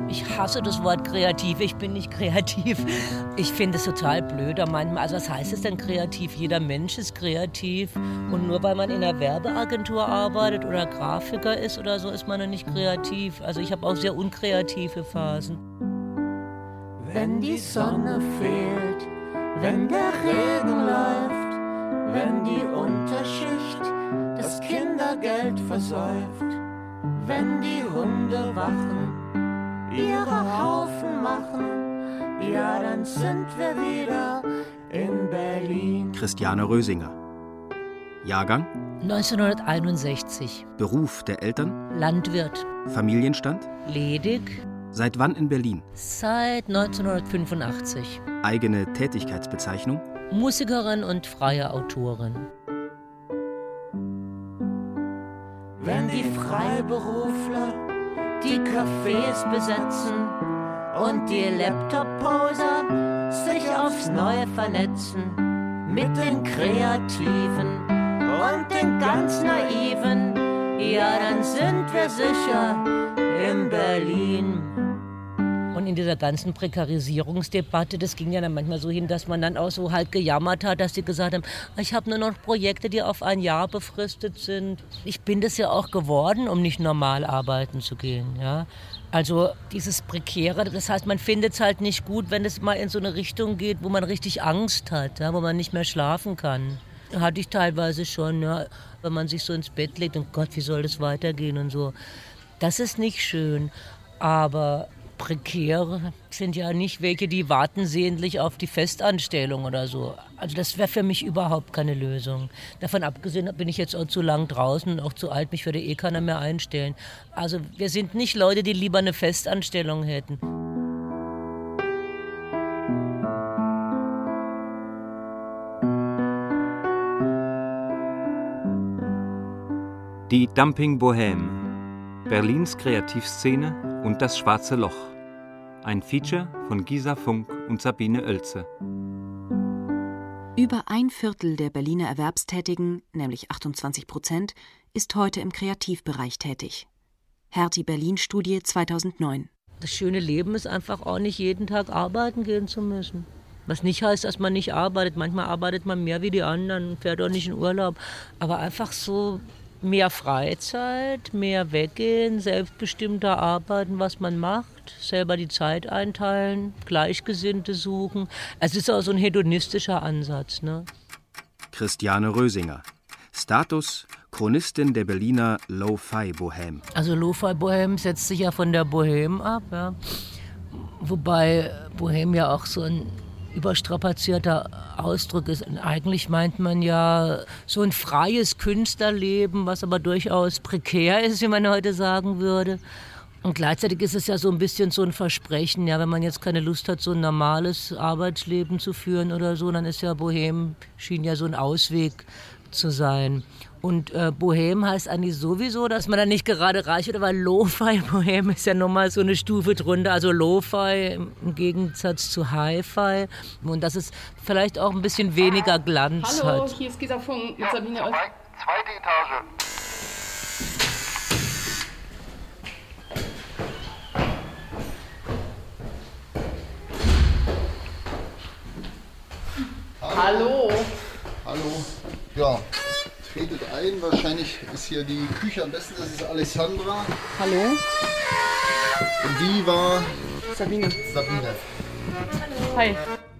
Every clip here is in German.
Ich hasse das Wort kreativ, ich bin nicht kreativ. Ich finde es total blöd. Also was heißt es denn kreativ? Jeder Mensch ist kreativ. Und nur weil man in einer Werbeagentur arbeitet oder Grafiker ist oder so, ist man noch nicht kreativ. Also ich habe auch sehr unkreative Phasen. Wenn die Sonne fehlt, wenn der Regen läuft, wenn die Unterschicht das Kindergeld versäuft, wenn die Hunde wachen, ihre Haufen machen, ja, dann sind wir wieder in Berlin. Christiane Rösinger. Jahrgang? 1961. Beruf der Eltern? Landwirt. Familienstand? Ledig. Seit wann in Berlin? Seit 1985. Eigene Tätigkeitsbezeichnung? Musikerin und freie Autorin. Wenn die Freiberufler die Cafés besetzen und die Laptop-Poser sich aufs Neue vernetzen mit den Kreativen und den ganz Naiven, ja, dann sind wir sicher in Berlin. Und in dieser ganzen Prekarisierungsdebatte, das ging ja dann manchmal so hin, dass man dann auch so halt gejammert hat, dass die gesagt haben, ich habe nur noch Projekte, die auf ein Jahr befristet sind. Ich bin das ja auch geworden, um nicht normal arbeiten zu gehen. Ja? Also dieses Prekäre, das heißt, man findet es halt nicht gut, wenn es mal in so eine Richtung geht, wo man richtig Angst hat, ja? Wo man nicht mehr schlafen kann. Hatte ich teilweise schon, ja? Wenn man sich so ins Bett legt und Gott, wie soll das weitergehen und so. Das ist nicht schön, aber Prekäre sind ja nicht welche, die warten sehnlich auf die Festanstellung oder so. Also das wäre für mich überhaupt keine Lösung. Davon abgesehen bin ich jetzt auch zu lang draußen und auch zu alt, mich würde eh keiner mehr einstellen. Also wir sind nicht Leute, die lieber eine Festanstellung hätten. Die Dumping Bohème. Berlins Kreativszene und das schwarze Loch. Ein Feature von Gisa Funk und Sabine Oelze. Über 1/4 der Berliner Erwerbstätigen, nämlich 28%, ist heute im Kreativbereich tätig. Hertie Berlin-Studie 2009. Das schöne Leben ist einfach auch nicht jeden Tag arbeiten gehen zu müssen. Was nicht heißt, dass man nicht arbeitet. Manchmal arbeitet man mehr wie die anderen, fährt auch nicht in Urlaub. Aber einfach so mehr Freizeit, mehr weggehen, selbstbestimmter arbeiten, was man macht, selber die Zeit einteilen, Gleichgesinnte suchen. Es ist auch so ein hedonistischer Ansatz. Ne? Christiane Rösinger. Status: Chronistin der Berliner Lo-Fi-Bohème. Also Lo-Fi-Bohème setzt sich ja von der Bohème ab. Ja? Wobei Bohème ja auch so ein überstrapazierter Ausdruck ist. Und eigentlich meint man ja so ein freies Künstlerleben, was aber durchaus prekär ist, wie man heute sagen würde. Und gleichzeitig ist es ja so ein bisschen so ein Versprechen, ja, wenn man jetzt keine Lust hat, so ein normales Arbeitsleben zu führen oder so, dann ist ja Bohème, schien ja so ein Ausweg zu sein. Und Bohème heißt eigentlich sowieso, dass man dann nicht gerade reich wird, weil Lo-Fi-Bohème ist ja nochmal so eine Stufe drunter. Also Lo-Fi im Gegensatz zu Hi-Fi. Und dass es vielleicht auch ein bisschen weniger Glanz hat. Hallo, hier ist Gisa Funk mit Sabine Oelze. Zweite Etage. Hallo. Hallo. Ja, tretet ein. Wahrscheinlich ist hier die Küche am besten. Das ist Alessandra. Hallo. Und die war Sabine. Sabine. Hallo. Hi.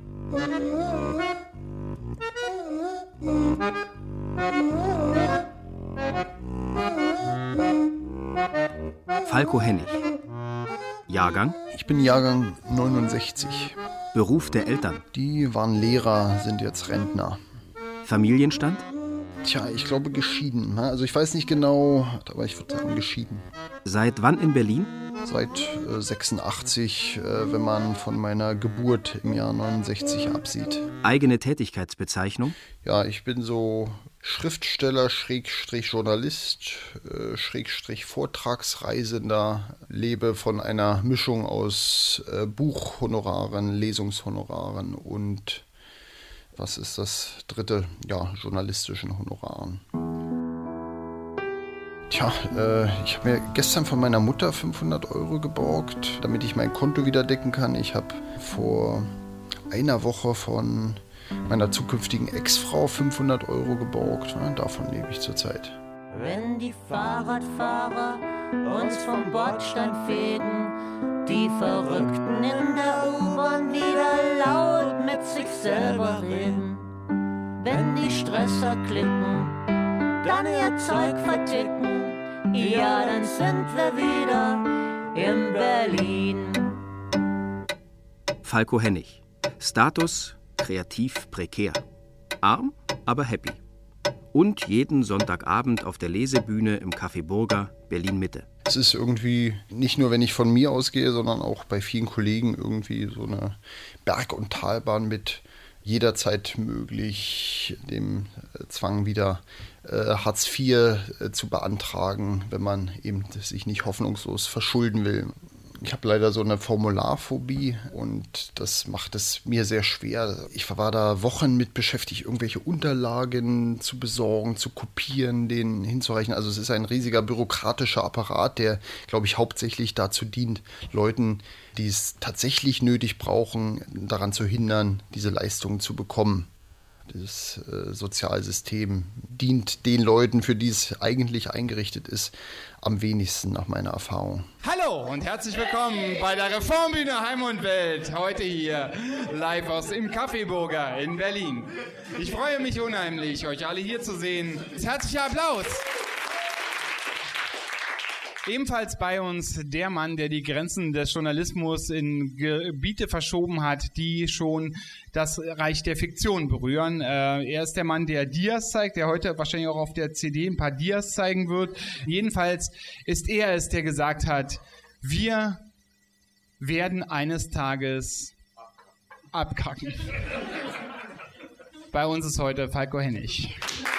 Falco Hennig. Jahrgang? Ich bin Jahrgang 69. Beruf der Eltern? Die waren Lehrer, sind jetzt Rentner. Familienstand? Tja, ich glaube geschieden. Also ich weiß nicht genau, aber ich würde sagen geschieden. Seit wann in Berlin? Seit 86, wenn man von meiner Geburt im Jahr 69 absieht. Eigene Tätigkeitsbezeichnung? Ja, ich bin so Schriftsteller, Schrägstrich Journalist, Schrägstrich Vortragsreisender, lebe von einer Mischung aus Buchhonoraren, Lesungshonoraren und, was ist das dritte? Ja, journalistischen Honoraren. Tja, ich habe mir gestern von meiner Mutter 500 € geborgt, damit ich mein Konto wieder decken kann. Ich habe vor einer Woche von meiner zukünftigen Ex-Frau 500 € geborgt. Davon lebe ich zurzeit. Wenn die Fahrradfahrer uns vom Bordstein fegen, die Verrückten in der U-Bahn wieder laut mit sich selber reden. Wenn die Stresser klicken, dann ihr Zeug verticken, ja, dann sind wir wieder in Berlin. Falco Hennig. Status kreativ prekär. Arm, aber happy. Und jeden Sonntagabend auf der Lesebühne im Café Burger, Berlin-Mitte. Es ist irgendwie, nicht nur wenn ich von mir ausgehe, sondern auch bei vielen Kollegen irgendwie so eine Berg- und Talbahn mit jederzeit möglich, dem Zwang wieder Hartz IV zu beantragen, wenn man eben sich nicht hoffnungslos verschulden will. Ich habe leider so eine Formularphobie und das macht es mir sehr schwer. Ich war da Wochen mit beschäftigt, irgendwelche Unterlagen zu besorgen, zu kopieren, denen hinzureichen. Also es ist ein riesiger bürokratischer Apparat, der, glaube ich, hauptsächlich dazu dient, Leuten, die es tatsächlich nötig brauchen, daran zu hindern, diese Leistungen zu bekommen. Das Sozialsystem dient den Leuten, für die es eigentlich eingerichtet ist, am wenigsten nach meiner Erfahrung. Hallo und herzlich willkommen bei der Reformbühne Heim und Welt. Heute hier live aus dem Café Burger in Berlin. Ich freue mich unheimlich, euch alle hier zu sehen. Herzlicher Applaus! Ebenfalls bei uns der Mann, der die Grenzen des Journalismus in Gebiete verschoben hat, die schon das Reich der Fiktion berühren. Er ist der Mann, der Dias zeigt, der heute wahrscheinlich auch auf der CD ein paar Dias zeigen wird. Jedenfalls ist er es, der gesagt hat, wir werden eines Tages abkacken. Bei uns ist heute Falco Hennig.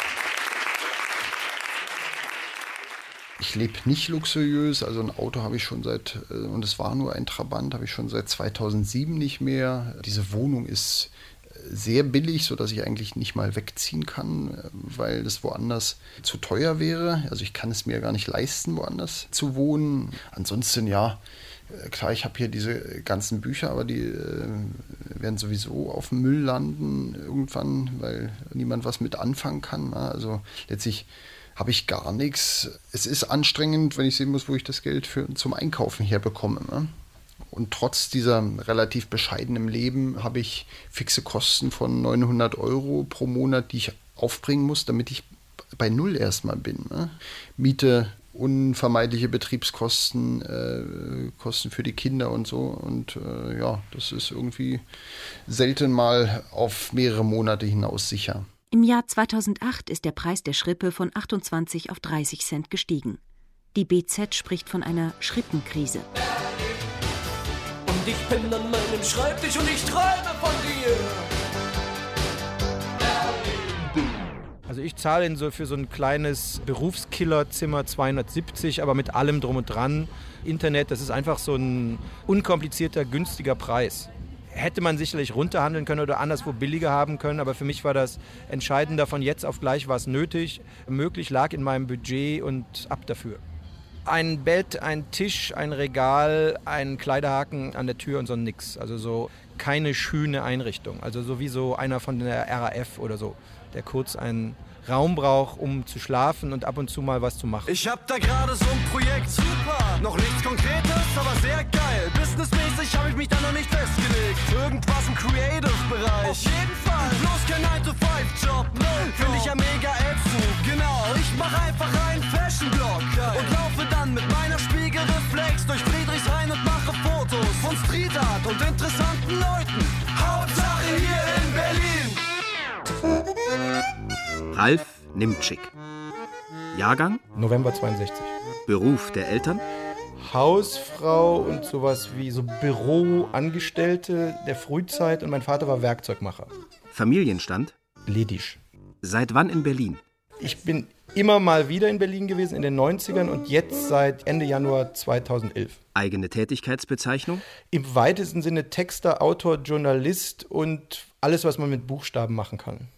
Ich lebe nicht luxuriös, also ein Auto habe ich schon und es war nur ein Trabant, habe ich schon seit 2007 nicht mehr. Diese Wohnung ist sehr billig, sodass ich eigentlich nicht mal wegziehen kann, weil das woanders zu teuer wäre. Also ich kann es mir gar nicht leisten, woanders zu wohnen. Ansonsten, ja, klar, ich habe hier diese ganzen Bücher, aber die werden sowieso auf dem Müll landen irgendwann, weil niemand was mit anfangen kann. Also letztlich habe ich gar nichts. Es ist anstrengend, wenn ich sehen muss, wo ich das Geld zum Einkaufen herbekomme. Ne? Und trotz dieser relativ bescheidenen Leben habe ich fixe Kosten von 900 € pro Monat, die ich aufbringen muss, damit ich bei Null erstmal bin. Ne? Miete, unvermeidliche Betriebskosten, Kosten für die Kinder und so. Und ja, das ist irgendwie selten mal auf mehrere Monate hinaus sicher. Im Jahr 2008 ist der Preis der Schrippe von 28 auf 30 Cent gestiegen. Die BZ spricht von einer Schrippenkrise. Und ich bin an meinem Schreibtisch und ich träume von dir. Also ich zahle für so ein kleines Berufskillerzimmer 270, aber mit allem drum und dran. Internet, das ist einfach so ein unkomplizierter, günstiger Preis. Hätte man sicherlich runterhandeln können oder anderswo billiger haben können, aber für mich war das entscheidender, von jetzt auf gleich war es nötig. Möglich lag in meinem Budget und ab dafür. Ein Bett, ein Tisch, ein Regal, ein Kleiderhaken an der Tür und so nix. Also so keine schöne Einrichtung. Also so wie so einer von der RAF oder so, der kurz einen Raum braucht, um zu schlafen und ab und zu mal was zu machen. Ich hab da gerade so ein Projekt, super, noch nichts Konkretes, aber sehr geil. Businessmäßig hab ich mich da noch nicht festgelegt. Irgendwas im Creative-Bereich. Auf jeden Fall. Bloß kein 9-to-5-Job. Finde ich ja mega ätzend. Genau, ich mach einfach einen Fashion-Blog und laufe dann mit meiner Spiegelreflex durch Friedrichshain und mache Fotos von Street Art und interessanten Leuten. Hauptsache hier in Berlin. Ralf Nimtschik. Jahrgang? November 62. Beruf der Eltern? Hausfrau und sowas wie so Büroangestellte der Frühzeit und mein Vater war Werkzeugmacher. Familienstand? Ledisch. Seit wann in Berlin? Ich bin immer mal wieder in Berlin gewesen in den 90ern und jetzt seit Ende Januar 2011. Eigene Tätigkeitsbezeichnung? Im weitesten Sinne Texter, Autor, Journalist und alles, was man mit Buchstaben machen kann.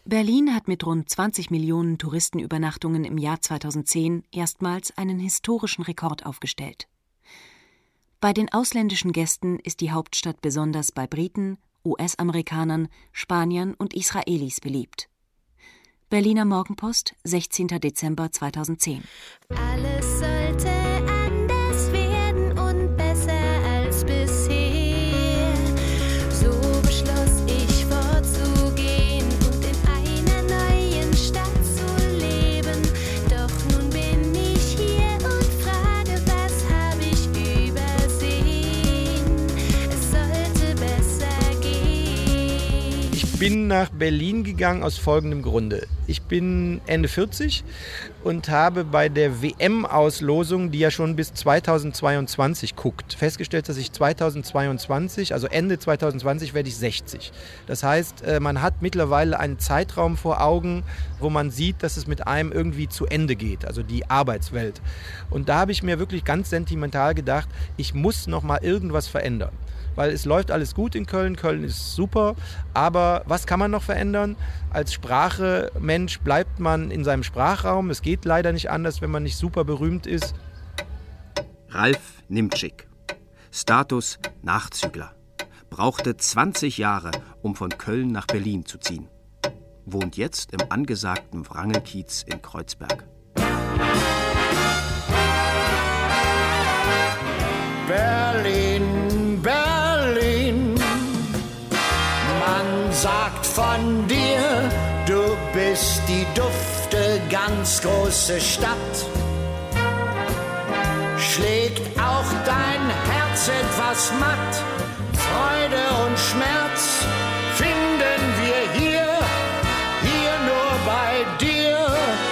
Berlin hat mit rund 20 Millionen Touristenübernachtungen im Jahr 2010 erstmals einen historischen Rekord aufgestellt. Bei den ausländischen Gästen ist die Hauptstadt besonders bei Briten, US-Amerikanern, Spaniern und Israelis beliebt. Berliner Morgenpost, 16. Dezember 2010. Alles sollte anders werden und besser als bisher. So beschloss ich vorzugehen und in einer neuen Stadt zu leben. Doch nun bin ich hier und frage, was habe ich übersehen? Es sollte besser gehen. Ich bin nach Berlin gegangen aus folgendem Grunde. Ich bin Ende 40 und habe bei der WM-Auslosung, die ja schon bis 2022 guckt, festgestellt, dass ich 2022, also Ende 2020, werde ich 60. Das heißt, man hat mittlerweile einen Zeitraum vor Augen, wo man sieht, dass es mit einem irgendwie zu Ende geht, also die Arbeitswelt. Und da habe ich mir wirklich ganz sentimental gedacht, ich muss noch mal irgendwas verändern. Weil es läuft alles gut in Köln, Köln ist super, aber was kann man noch verändern? Als Sprache-Mensch bleibt man in seinem Sprachraum, es geht leider nicht anders, wenn man nicht super berühmt ist. Ralf Nimtschik, Status Nachzügler, brauchte 20 Jahre, um von Köln nach Berlin zu ziehen. Wohnt jetzt im angesagten Wrangelkiez in Kreuzberg. Berlin, Berlin, man sagt von dir, du bist die dufte, ganz große Stadt. Schlägt auch dein Herz etwas matt, Freude und Schmerz finden wir hier nur bei dir.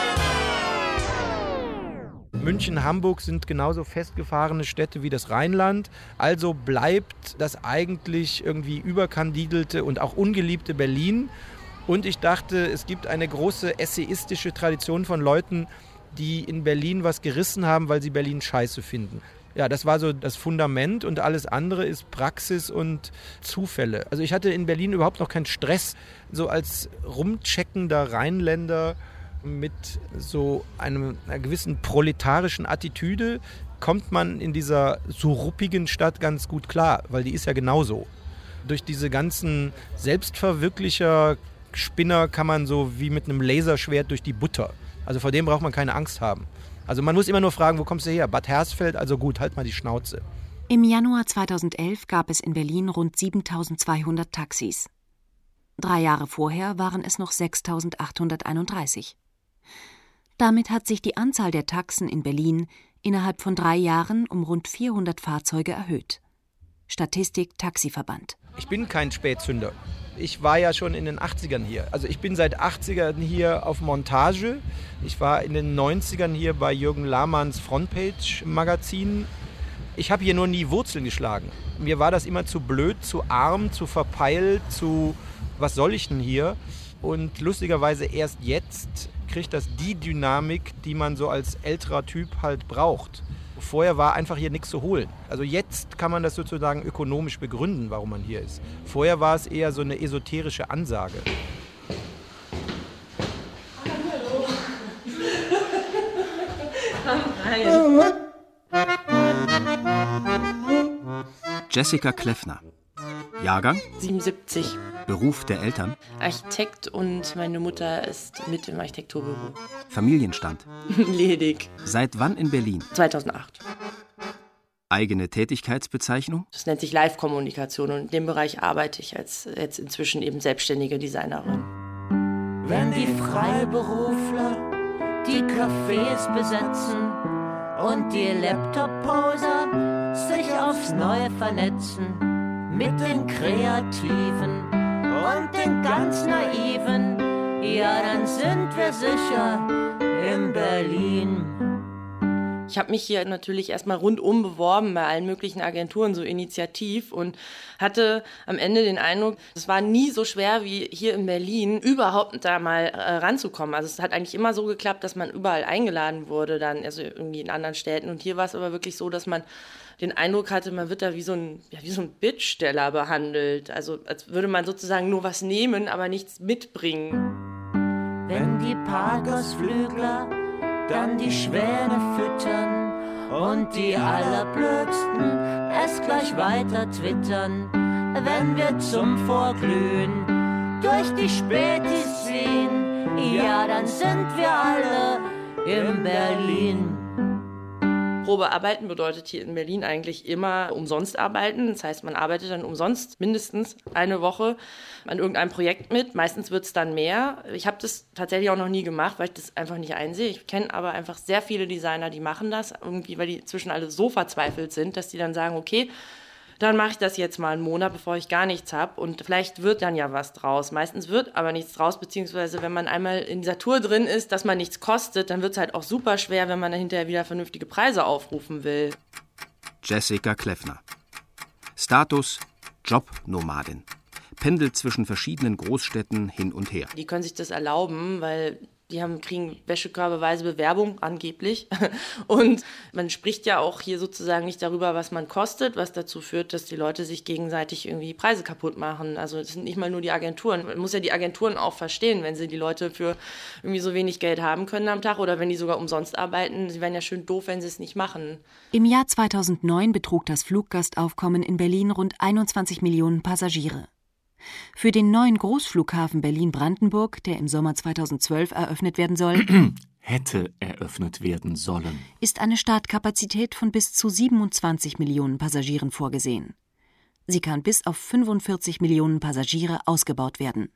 München, Hamburg sind genauso festgefahrene Städte wie das Rheinland. Also bleibt das eigentlich irgendwie überkandidelte und auch ungeliebte Berlin. Und ich dachte, es gibt eine große essayistische Tradition von Leuten, die in Berlin was gerissen haben, weil sie Berlin scheiße finden. Ja, das war so das Fundament und alles andere ist Praxis und Zufälle. Also ich hatte in Berlin überhaupt noch keinen Stress. So als rumcheckender Rheinländer mit so einer gewissen proletarischen Attitüde kommt man in dieser so ruppigen Stadt ganz gut klar, weil die ist ja genauso. Durch diese ganzen Selbstverwirklicher-Spinner kann man so wie mit einem Laserschwert durch die Butter. Also vor dem braucht man keine Angst haben. Also man muss immer nur fragen, wo kommst du her? Bad Hersfeld, also gut, halt mal die Schnauze. Im Januar 2011 gab es in Berlin rund 7.200 Taxis. 3 Jahre vorher waren es noch 6.831. Damit hat sich die Anzahl der Taxen in Berlin innerhalb von 3 Jahren um rund 400 Fahrzeuge erhöht. Statistik Taxiverband. Ich bin kein Spätzünder. Ich war ja schon in den 80ern hier. Also ich bin seit 80ern hier auf Montage. Ich war in den 90ern hier bei Jürgen Lahmanns Frontpage-Magazin. Ich habe hier nur nie Wurzeln geschlagen. Mir war das immer zu blöd, zu arm, zu verpeilt, zu was soll ich denn hier? Und lustigerweise erst jetzt kriegt das die Dynamik, die man so als älterer Typ halt braucht. Vorher war einfach hier nichts zu holen. Also jetzt kann man das sozusagen ökonomisch begründen, warum man hier ist. Vorher war es eher so eine esoterische Ansage. Hallo. Jessica Kleffner. Jahrgang? 77. Beruf der Eltern? Architekt und meine Mutter ist mit im Architekturbüro. Familienstand? Ledig. Seit wann in Berlin? 2008. Eigene Tätigkeitsbezeichnung? Das nennt sich Live-Kommunikation und in dem Bereich arbeite ich als jetzt inzwischen eben selbstständige Designerin. Wenn die Freiberufler die Cafés besetzen und die Laptop-Poser sich aufs Neue vernetzen, mit den Kreativen und den ganz Naiven, ja, dann sind wir sicher in Berlin. Ich habe mich hier natürlich erstmal rundum beworben bei allen möglichen Agenturen, so initiativ, und hatte am Ende den Eindruck, es war nie so schwer wie hier in Berlin, überhaupt da mal ranzukommen. Also es hat eigentlich immer so geklappt, dass man überall eingeladen wurde, dann also irgendwie in anderen Städten. Und hier war es aber wirklich so, dass man den Eindruck hatte, man wird da wie so ein Bittsteller behandelt. Also als würde man sozusagen nur was nehmen, aber nichts mitbringen. wenn die Parkersflügler dann die Schwäne füttern und die Allerblödsten es gleich weiter twittern. Wenn wir zum Vorglühen durch die Spätis ziehen, ja, dann sind wir alle in Berlin. Probearbeiten bedeutet hier in Berlin eigentlich immer umsonst arbeiten. Das heißt, man arbeitet dann umsonst mindestens eine Woche an irgendeinem Projekt mit. Meistens wird es dann mehr. Ich habe das tatsächlich auch noch nie gemacht, weil ich das einfach nicht einsehe. Ich kenne aber einfach sehr viele Designer, die machen das, irgendwie, weil die inzwischen alle so verzweifelt sind, dass die dann sagen, okay, dann mache ich das jetzt mal einen Monat, bevor ich gar nichts habe und vielleicht wird dann ja was draus. Meistens wird aber nichts draus, beziehungsweise wenn man einmal in dieser Tour drin ist, dass man nichts kostet, dann wird es halt auch super schwer, wenn man dann hinterher wieder vernünftige Preise aufrufen will. Jessica Kleffner. Status: Jobnomadin. Pendelt zwischen verschiedenen Großstädten hin und her. Die können sich das erlauben, weil die kriegen wäschekörbeweise Bewerbung, angeblich. Und man spricht ja auch hier sozusagen nicht darüber, was man kostet, was dazu führt, dass die Leute sich gegenseitig irgendwie Preise kaputt machen. Also das sind nicht mal nur die Agenturen. Man muss ja die Agenturen auch verstehen, wenn sie die Leute für irgendwie so wenig Geld haben können am Tag oder wenn die sogar umsonst arbeiten. Sie wären ja schön doof, wenn sie es nicht machen. Im Jahr 2009 betrug das Fluggastaufkommen in Berlin rund 21 Millionen Passagiere. Für den neuen Großflughafen Berlin-Brandenburg, der im Sommer 2012 eröffnet werden soll, hätte eröffnet werden sollen, ist eine Startkapazität von bis zu 27 Millionen Passagieren vorgesehen. Sie kann bis auf 45 Millionen Passagiere ausgebaut werden.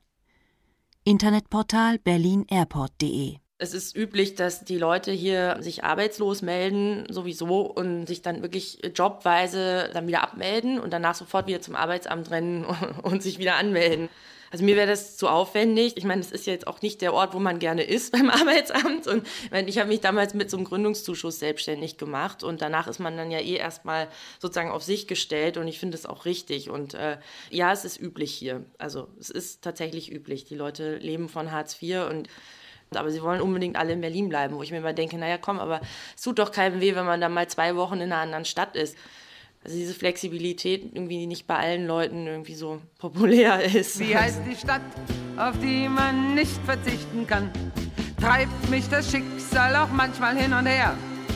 Internetportal berlinairport.de. Es ist üblich, dass die Leute hier sich arbeitslos melden, sowieso, und sich dann wirklich jobweise dann wieder abmelden und danach sofort wieder zum Arbeitsamt rennen und sich wieder anmelden. Also mir wäre das zu aufwendig. Ich meine, es ist jetzt auch nicht der Ort, wo man gerne ist beim Arbeitsamt. Und ich habe mich damals mit so einem Gründungszuschuss selbstständig gemacht und danach ist man dann ja erstmal sozusagen auf sich gestellt und ich finde es auch richtig. Und ja, es ist üblich hier. Also es ist tatsächlich üblich. Die Leute leben von Hartz IV aber sie wollen unbedingt alle in Berlin bleiben, wo ich mir immer denke, naja komm, aber es tut doch keinem weh, wenn man dann mal 2 Wochen in einer anderen Stadt ist. Also diese Flexibilität irgendwie nicht bei allen Leuten irgendwie so populär ist. Wie heißt die Stadt, auf die man nicht verzichten kann? Treibt mich das Schicksal auch manchmal hin und her.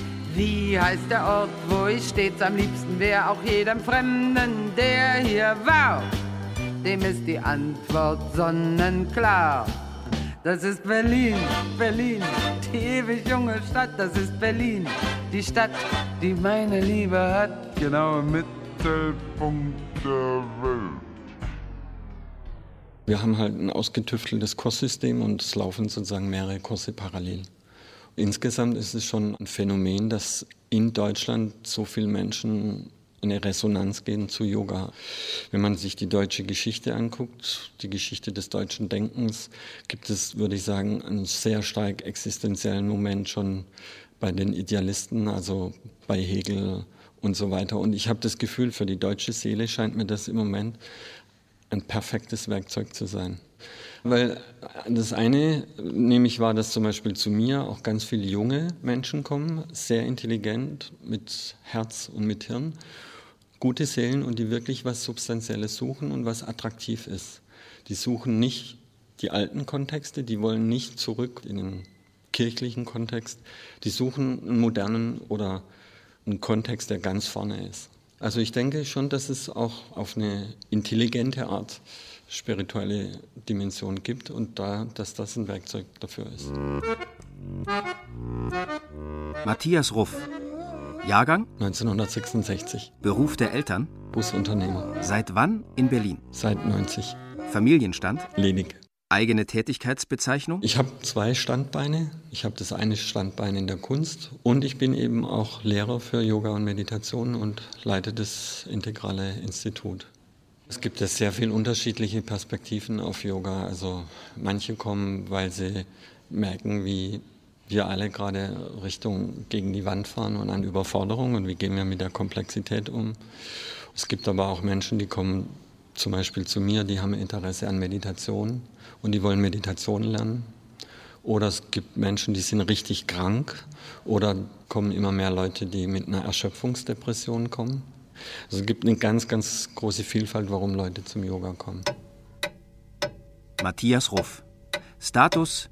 Wie heißt der Ort, wo ich stets am liebsten wäre? Auch jedem Fremden, der hier war, dem ist die Antwort sonnenklar. Das ist Berlin, Berlin, die ewig junge Stadt. Das ist Berlin, die Stadt, die meine Liebe hat. Genau im Mittelpunkt der Welt. Wir haben halt ein ausgetüfteltes Kurssystem und es laufen sozusagen mehrere Kurse parallel. Insgesamt ist es schon ein Phänomen, dass in Deutschland so viele Menschen eine Resonanz geben zu Yoga. Wenn man sich die deutsche Geschichte anguckt, die Geschichte des deutschen Denkens, gibt es, würde ich sagen, einen sehr stark existenziellen Moment schon bei den Idealisten, also bei Hegel und so weiter. Und ich habe das Gefühl, für die deutsche Seele scheint mir das im Moment ein perfektes Werkzeug zu sein. Weil das eine, nämlich war, dass zum Beispiel zu mir auch ganz viele junge Menschen kommen, sehr intelligent, mit Herz und mit Hirn, gute Seelen und die wirklich was Substanzielles suchen und was attraktiv ist. Die suchen nicht die alten Kontexte, die wollen nicht zurück in den kirchlichen Kontext, die suchen einen modernen oder einen Kontext, der ganz vorne ist. Also ich denke schon, dass es auch auf eine intelligente Art spirituelle Dimension gibt und dass das ein Werkzeug dafür ist. Matthias Ruff. Jahrgang? 1966. Beruf der Eltern? Busunternehmer. Seit wann in Berlin? Seit 90. Familienstand? Ledig. Eigene Tätigkeitsbezeichnung? Ich habe 2 Standbeine. Ich habe das eine Standbein in der Kunst und ich bin eben auch Lehrer für Yoga und Meditation und leite das Integrale Institut. Es gibt ja sehr viele unterschiedliche Perspektiven auf Yoga. Also manche kommen, weil sie merken, wie wir alle gerade Richtung gegen die Wand fahren und an Überforderung und wie gehen wir mit der Komplexität um. Es gibt aber auch Menschen, die kommen zum Beispiel zu mir, die haben Interesse an Meditation und die wollen Meditation lernen. Oder es gibt Menschen, die sind richtig krank oder kommen immer mehr Leute, die mit einer Erschöpfungsdepression kommen. Also es gibt eine ganz, ganz große Vielfalt, warum Leute zum Yoga kommen. Matthias Ruff. Status: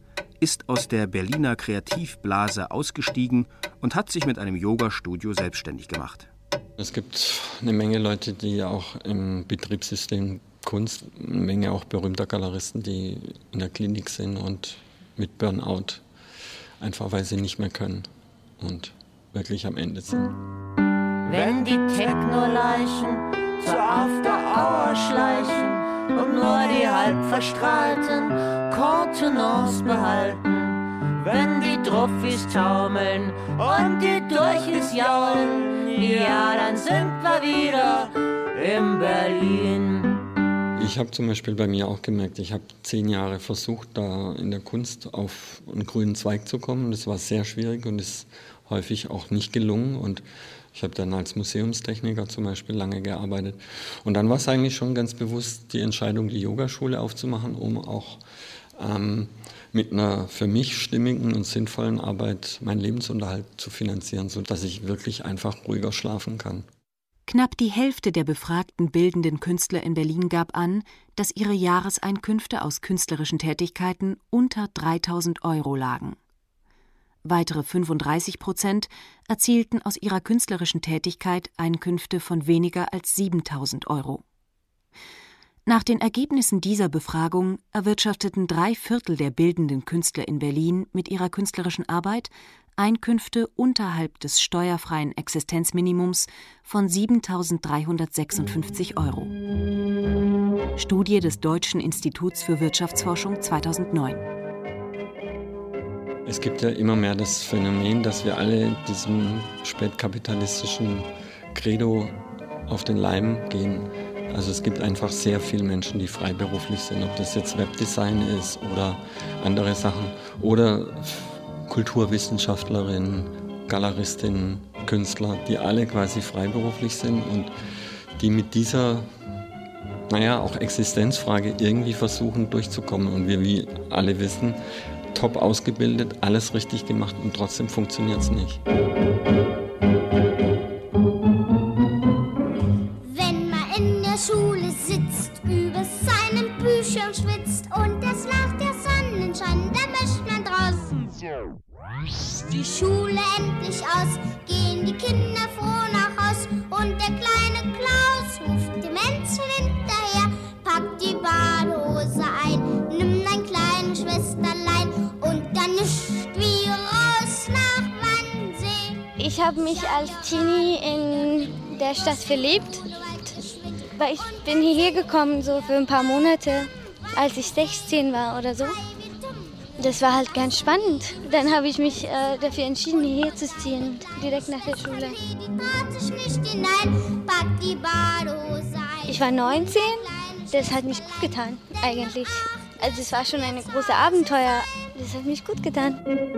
ist aus der Berliner Kreativblase ausgestiegen und hat sich mit einem Yoga-Studio selbstständig gemacht. Es gibt eine Menge Leute, die auch im Betriebssystem Kunst, eine Menge auch berühmter Galeristen, die in der Klinik sind und mit Burnout, einfach weil sie nicht mehr können und wirklich am Ende sind. Wenn die Techno-Leichen zur After-Hour schleichen und nur die halb verstrahlten Contenance behalten, wenn die Druffis taumeln und die Durchis jaulen, ja, dann sind wir wieder in Berlin. Ich habe zum Beispiel bei mir auch gemerkt, ich habe 10 Jahre versucht, da in der Kunst auf einen grünen Zweig zu kommen. Das war sehr schwierig und ist häufig auch nicht gelungen. Und ich habe dann als Museumstechniker zum Beispiel lange gearbeitet. Und dann war es eigentlich schon ganz bewusst die Entscheidung, die Yogaschule aufzumachen, um auch mit einer für mich stimmigen und sinnvollen Arbeit meinen Lebensunterhalt zu finanzieren, sodass ich wirklich einfach ruhiger schlafen kann. Knapp die Hälfte der befragten bildenden Künstler in Berlin gab an, dass ihre Jahreseinkünfte aus künstlerischen Tätigkeiten unter 3.000 € lagen. Weitere 35% erzielten aus ihrer künstlerischen Tätigkeit Einkünfte von weniger als 7.000 €. Nach den Ergebnissen dieser Befragung erwirtschafteten 3/4 der bildenden Künstler in Berlin mit ihrer künstlerischen Arbeit Einkünfte unterhalb des steuerfreien Existenzminimums von 7.356 €. Studie des Deutschen Instituts für Wirtschaftsforschung 2009. Es gibt ja immer mehr das Phänomen, dass wir alle diesem spätkapitalistischen Credo auf den Leim gehen. Also es gibt einfach sehr viele Menschen, die freiberuflich sind, ob das jetzt Webdesign ist oder andere Sachen oder Kulturwissenschaftlerinnen, Galeristinnen, Künstler, die alle quasi freiberuflich sind und die mit dieser, auch Existenzfrage irgendwie versuchen durchzukommen. Und wir, wie alle wissen, top ausgebildet, alles richtig gemacht und trotzdem funktioniert es nicht. Wenn man in der Schule sitzt, über seinen Büchern schwitzt und es nach der Sonnenschein, dann möchte man draußen die Schule endlich aus, gehen die Kinder froh nach Haus und der kleine Klaus ruft dem Enzel hinterher, packt die Badehose ein, nimm dein kleines Schwesterlein und dann nischt wie raus nach Wannsee. Ich habe mich als Teenie in der Stadt verliebt, weil ich bin hierher gekommen so für ein paar Monate, als ich 16 war oder so. Das war halt ganz spannend. Dann habe ich mich dafür entschieden, hierher zu ziehen, direkt nach der Schule. Ich war 19, das hat mich gut getan, eigentlich. Also es war schon ein großes Abenteuer, das hat mich gut getan.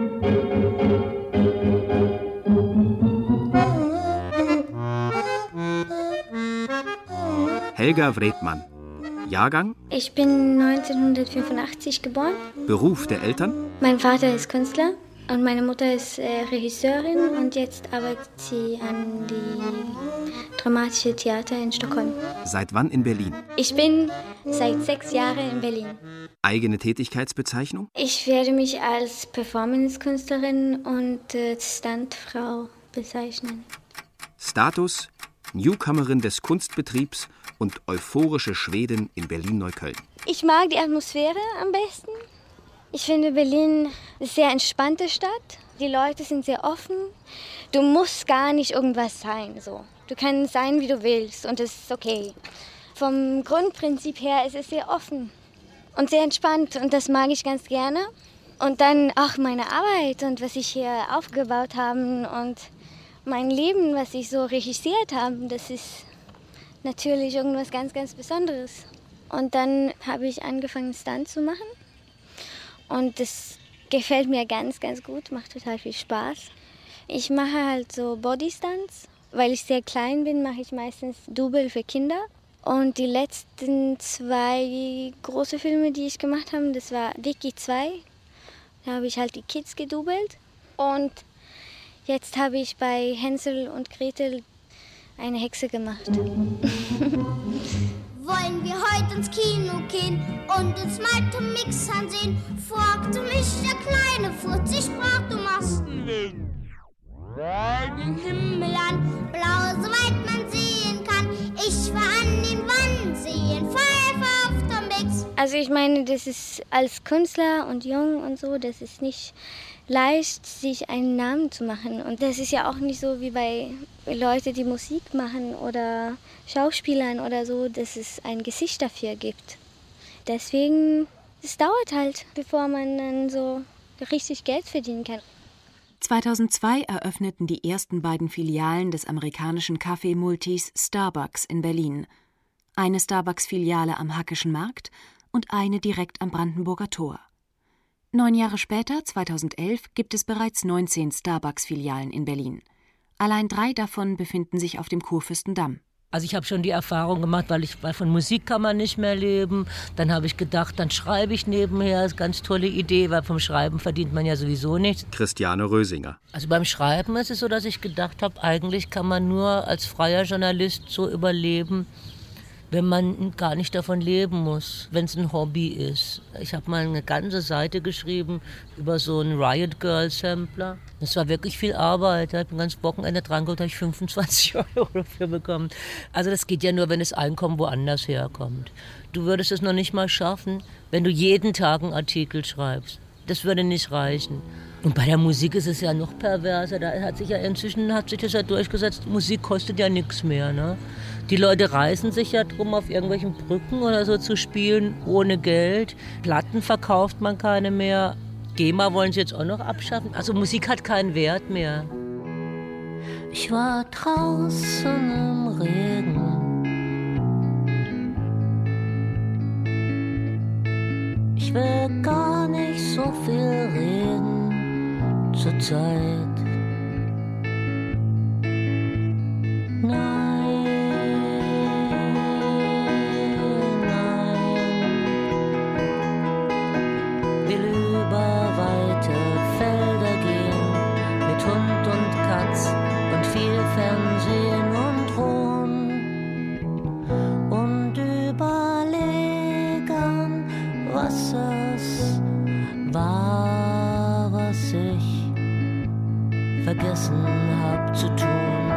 Helga Wredmann. Jahrgang? Ich bin 1985 geboren. Beruf der Eltern? Mein Vater ist Künstler und meine Mutter ist Regisseurin und jetzt arbeitet sie an die Dramatische Theater in Stockholm. Seit wann in Berlin? Ich bin seit 6 Jahren in Berlin. Eigene Tätigkeitsbezeichnung? Ich werde mich als Performance-Künstlerin und Standfrau bezeichnen. Status: Newcomerin des Kunstbetriebs und euphorische Schwedin in Berlin-Neukölln. Ich mag die Atmosphäre am besten. Ich finde, Berlin ist eine sehr entspannte Stadt. Die Leute sind sehr offen. Du musst gar nicht irgendwas sein. So. Du kannst sein, wie du willst und das ist okay. Vom Grundprinzip her ist es sehr offen und sehr entspannt und das mag ich ganz gerne. Und dann auch meine Arbeit und was ich hier aufgebaut habe und mein Leben, was ich so registriert habe, das ist natürlich irgendwas ganz, ganz Besonderes. Und dann habe ich angefangen, Stunt zu machen. Und das gefällt mir ganz, ganz gut, macht total viel Spaß. Ich mache halt so Bodystunts. Weil ich sehr klein bin, mache ich meistens Double für Kinder. Und die letzten 2 große Filme, die ich gemacht habe, das war Vicky 2. Da habe ich halt die Kids gedoubelt. Und jetzt habe ich bei Hänsel und Gretel eine Hexe gemacht. Wollen Wollen wir heute ins Kino gehen und uns mal Tom Mix ansehen? Fragte mich der kleine Furz, ich sprach, du machst den Himmel an, blau, soweit man sehen kann. Ich war an den Wannseen, Pfeife auf Tom Mix. Also ich meine, das ist als Künstler und jung und so, das ist nicht leicht, sich einen Namen zu machen. Und das ist ja auch nicht so wie bei Leuten, die Musik machen oder Schauspielern oder so, dass es ein Gesicht dafür gibt. Deswegen, es dauert halt, bevor man dann so richtig Geld verdienen kann. 2002 eröffneten die ersten beiden Filialen des amerikanischen Kaffeemultis Starbucks in Berlin. Eine Starbucks-Filiale am Hackischen Markt und eine direkt am Brandenburger Tor. 9 Jahre später, 2011, gibt es bereits 19 Starbucks-Filialen in Berlin. Allein 3 davon befinden sich auf dem Kurfürstendamm. Also ich habe schon die Erfahrung gemacht, weil von Musik kann man nicht mehr leben. Dann habe ich gedacht, dann schreibe ich nebenher. Das ist eine ganz tolle Idee, weil vom Schreiben verdient man ja sowieso nichts. Christiane Rösinger. Also beim Schreiben ist es so, dass ich gedacht habe, eigentlich kann man nur als freier Journalist so überleben, wenn man gar nicht davon leben muss, wenn es ein Hobby ist. Ich habe mal eine ganze Seite geschrieben über so einen Riot Girl Sampler. Das war wirklich viel Arbeit. Ich habe ein ganzes Wochenende dran geholt, habe ich 25 € dafür bekommen. Also das geht ja nur, wenn das Einkommen woanders herkommt. Du würdest es noch nicht mal schaffen, wenn du jeden Tag einen Artikel schreibst. Das würde nicht reichen. Und bei der Musik ist es ja noch perverser. Da hat sich das ja durchgesetzt, Musik kostet ja nichts mehr, ne? Die Leute reißen sich ja drum, auf irgendwelchen Brücken oder so zu spielen, ohne Geld. Platten verkauft man keine mehr. GEMA wollen sie jetzt auch noch abschaffen. Also Musik hat keinen Wert mehr. Ich war draußen im Regen. Ich will gar nicht so viel reden zur Zeit. Nein. Fernsehen und ruhen und überlegen, was es war, was ich vergessen hab zu tun.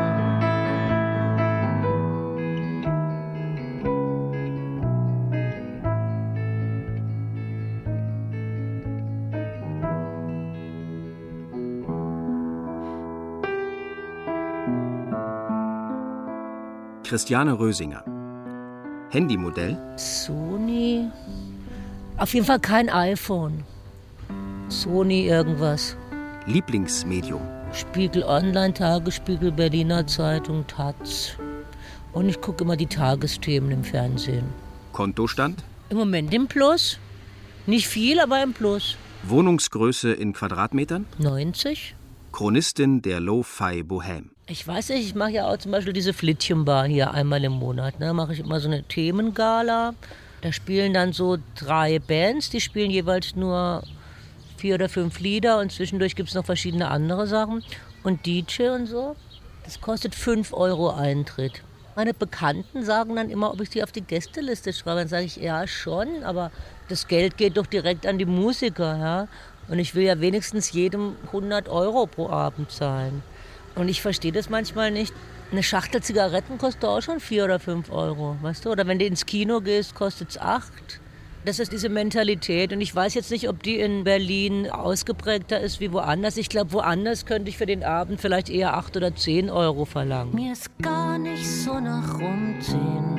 Christiane Rösinger. Handymodell? Sony. Auf jeden Fall kein iPhone. Sony irgendwas. Lieblingsmedium? Spiegel Online, Tagesspiegel, Berliner Zeitung, Taz. Und ich gucke immer die Tagesthemen im Fernsehen. Kontostand? Im Moment im Plus. Nicht viel, aber im Plus. Wohnungsgröße in Quadratmetern? 90. Chronistin der Lo-Fi Bohème. Ich weiß nicht, ich mache ja auch zum Beispiel diese Flittchenbar hier einmal im Monat. Ne? Mache ich immer so eine Themengala. Da spielen dann so 3 Bands, die spielen jeweils nur 4 oder 5 Lieder und zwischendurch gibt es noch verschiedene andere Sachen. Und DJ und so. Das kostet 5 € Eintritt. Meine Bekannten sagen dann immer, ob ich sie auf die Gästeliste schreibe. Dann sage ich, ja schon, aber das Geld geht doch direkt an die Musiker. Ja? Und ich will ja wenigstens jedem 100 € pro Abend zahlen. Und ich verstehe das manchmal nicht. Eine Schachtel Zigaretten kostet auch schon 4 oder 5 €, weißt du? Oder wenn du ins Kino gehst, kostet es 8. Das ist diese Mentalität. Und ich weiß jetzt nicht, ob die in Berlin ausgeprägter ist wie woanders. Ich glaube, woanders könnte ich für den Abend vielleicht eher 8 oder 10 € verlangen. Mir ist gar nicht so nach Rumziehen.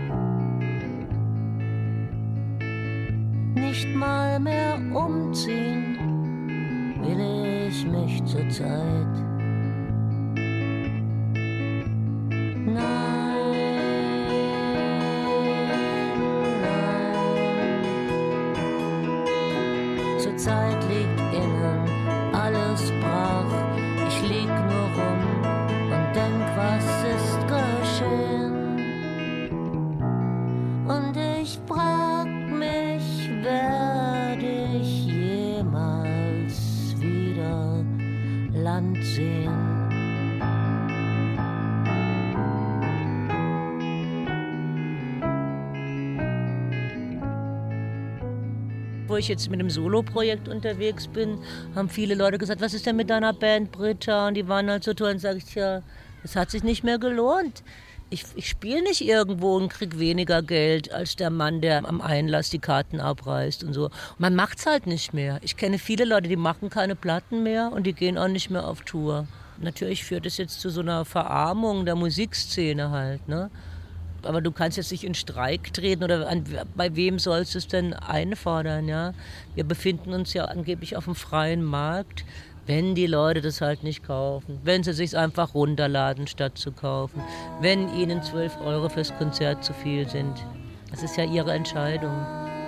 Nicht mal mehr umziehen will ich mich zur Zeit. Zurzeit liegt innen alles brach. Ich lieg nur rum und denk, was ist geschehen. Und ich frag mich, werde ich jemals wieder Land sehen? wo ich jetzt mit einem Solo-Projekt unterwegs bin, haben viele Leute gesagt, was ist denn mit deiner Band Britta? Und die waren halt so toll. Und sage ich, ja, es hat sich nicht mehr gelohnt. Ich spiele nicht irgendwo und kriege weniger Geld als der Mann, der am Einlass die Karten abreißt und so. Und man macht es halt nicht mehr. Ich kenne viele Leute, die machen keine Platten mehr und die gehen auch nicht mehr auf Tour. Natürlich führt es jetzt zu so einer Verarmung der Musikszene halt, ne? Aber du kannst jetzt nicht in Streik treten oder bei wem sollst du es denn einfordern, ja? Wir befinden uns ja angeblich auf dem freien Markt, wenn die Leute das halt nicht kaufen, wenn sie sich einfach runterladen statt zu kaufen, wenn ihnen 12 € fürs Konzert zu viel sind. Das ist ja ihre Entscheidung.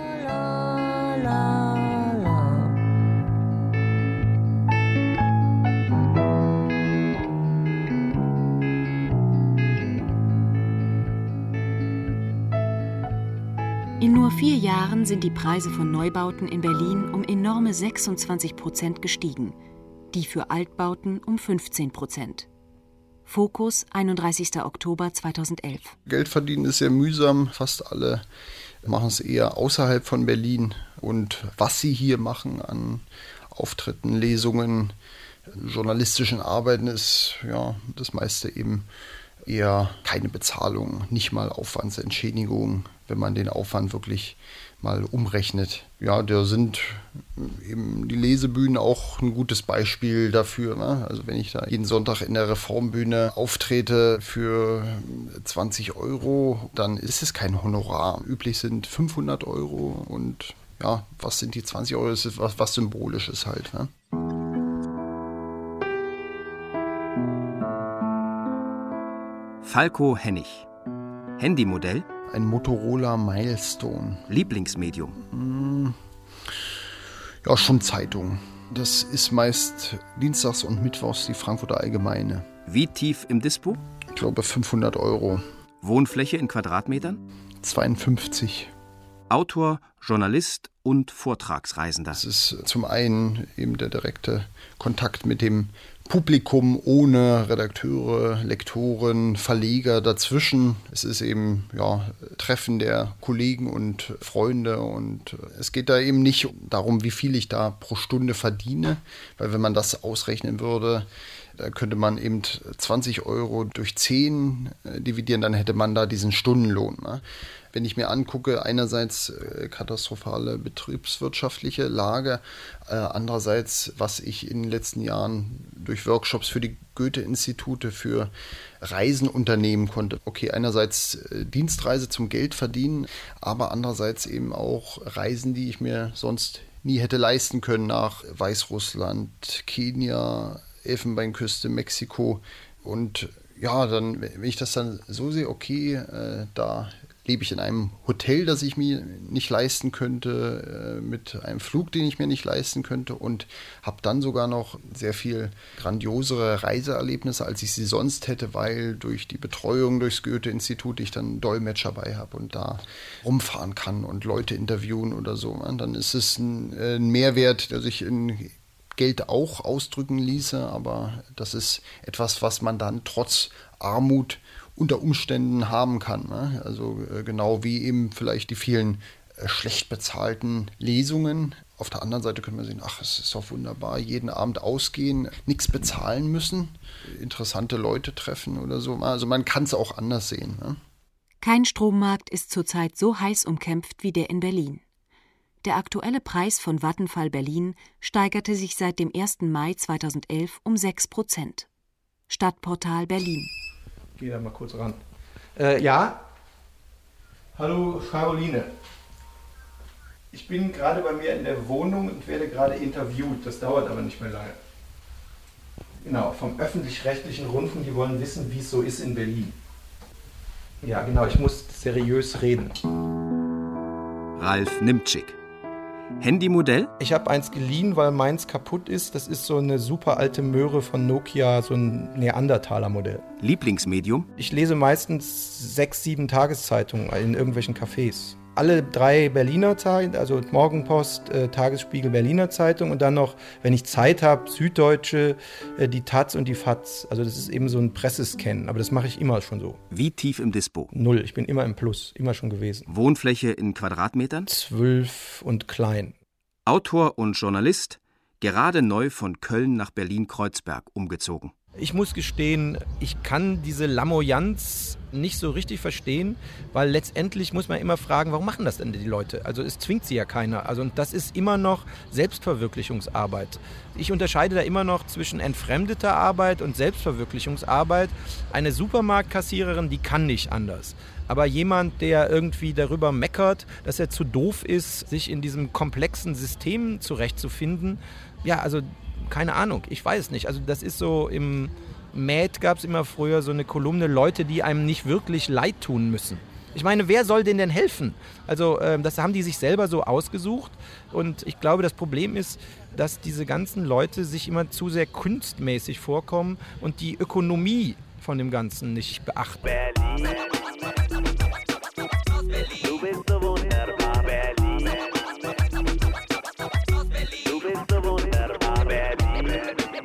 In nur 4 Jahren sind die Preise von Neubauten in Berlin um enorme 26% gestiegen, die für Altbauten um 15%. Fokus, 31. Oktober 2011. Geld verdienen ist sehr mühsam. Fast alle machen es eher außerhalb von Berlin. Und was sie hier machen an Auftritten, Lesungen, journalistischen Arbeiten ist ja das meiste eben eher keine Bezahlung, nicht mal Aufwandsentschädigung, wenn man den Aufwand wirklich mal umrechnet. Ja, da sind eben die Lesebühnen auch ein gutes Beispiel dafür, ne? Also wenn ich da jeden Sonntag in der Reformbühne auftrete für 20 €, dann ist es kein Honorar. Üblich sind 500 € und ja, was sind die 20 €? Das ist was Symbolisches halt, ne? Falco Hennig. Handymodell? Ein Motorola Milestone. Lieblingsmedium? Ja, schon Zeitung. Das ist meist dienstags und mittwochs die Frankfurter Allgemeine. Wie tief im Dispo? Ich glaube 500 €. Wohnfläche in Quadratmetern? 52. Autor, Journalist und Vortragsreisender. Das ist zum einen eben der direkte Kontakt mit dem Publikum ohne Redakteure, Lektoren, Verleger dazwischen. Es ist eben Treffen der Kollegen und Freunde und es geht da eben nicht darum, wie viel ich da pro Stunde verdiene, weil wenn man das ausrechnen würde, da könnte man eben 20 € durch 10 dividieren, dann hätte man da diesen Stundenlohn, ne? Wenn ich mir angucke, einerseits katastrophale betriebswirtschaftliche Lage, andererseits, was ich in den letzten Jahren durch Workshops für die Goethe-Institute für Reisen unternehmen konnte. Okay, einerseits Dienstreise zum Geld verdienen, aber andererseits eben auch Reisen, die ich mir sonst nie hätte leisten können, nach Weißrussland, Kenia, Elfenbeinküste, Mexiko. Und ja, dann, wenn ich das dann so sehe, okay, da lebe ich in einem Hotel, das ich mir nicht leisten könnte, mit einem Flug, den ich mir nicht leisten könnte und habe dann sogar noch sehr viel grandiosere Reiseerlebnisse, als ich sie sonst hätte, weil durch die Betreuung durchs Goethe-Institut ich dann einen Dolmetscher bei habe und da rumfahren kann und Leute interviewen oder so. Dann ist es ein Mehrwert, der sich in Geld auch ausdrücken ließe, aber das ist etwas, was man dann trotz Armut unter Umständen haben kann, ne? Also genau wie eben vielleicht die vielen schlecht bezahlten Lesungen. Auf der anderen Seite könnte man sehen, ach, es ist doch wunderbar, jeden Abend ausgehen, nichts bezahlen müssen, interessante Leute treffen oder so. Also man kann es auch anders sehen, ne? Kein Strommarkt ist zurzeit so heiß umkämpft wie der in Berlin. Der aktuelle Preis von Vattenfall Berlin steigerte sich seit dem 1. Mai 2011 um 6%. Stadtportal Berlin. Geh da mal kurz ran. Ja? Hallo Caroline. Ich bin gerade bei mir in der Wohnung und werde gerade interviewt. Das dauert aber nicht mehr lange. Genau, vom öffentlich-rechtlichen Rundfunk. Die wollen wissen, wie es so ist in Berlin. Ja, genau, ich muss seriös reden. Ralf Nimtschik. Handymodell? Ich habe eins geliehen, weil meins kaputt ist. Das ist so eine super alte Möhre von Nokia, so ein Neandertaler-Modell. Lieblingsmedium? Ich lese meistens 6, 7 Tageszeitungen in irgendwelchen Cafés. Alle 3 Berliner Zeitungen, also Morgenpost, Tagesspiegel, Berliner Zeitung und dann noch, wenn ich Zeit habe, Süddeutsche, die Taz und die Faz. Also das ist eben so ein Pressescan, aber das mache ich immer schon so. Wie tief im Dispo? 0, ich bin immer im Plus, immer schon gewesen. Wohnfläche in Quadratmetern? 12 und klein. Autor und Journalist, gerade neu von Köln nach Berlin-Kreuzberg umgezogen. Ich muss gestehen, ich kann diese Lamoyanz nicht so richtig verstehen, weil letztendlich muss man immer fragen, warum machen das denn die Leute? Also es zwingt sie ja keiner. Also und das ist immer noch Selbstverwirklichungsarbeit. Ich unterscheide da immer noch zwischen entfremdeter Arbeit und Selbstverwirklichungsarbeit. Eine Supermarktkassiererin, die kann nicht anders. Aber jemand, der irgendwie darüber meckert, dass er zu doof ist, sich in diesem komplexen System zurechtzufinden, ja, also keine Ahnung, ich weiß nicht. Also das ist so, im Mad gab es immer früher so eine Kolumne, Leute, die einem nicht wirklich leid tun müssen. Ich meine, wer soll denen denn helfen? Also das haben die sich selber so ausgesucht. Und ich glaube, das Problem ist, dass diese ganzen Leute sich immer zu sehr kunstmäßig vorkommen und die Ökonomie von dem Ganzen nicht beachten. Berlin. Du bist so wunderbar, Berlin. Du bist so wunderbar, Berlin.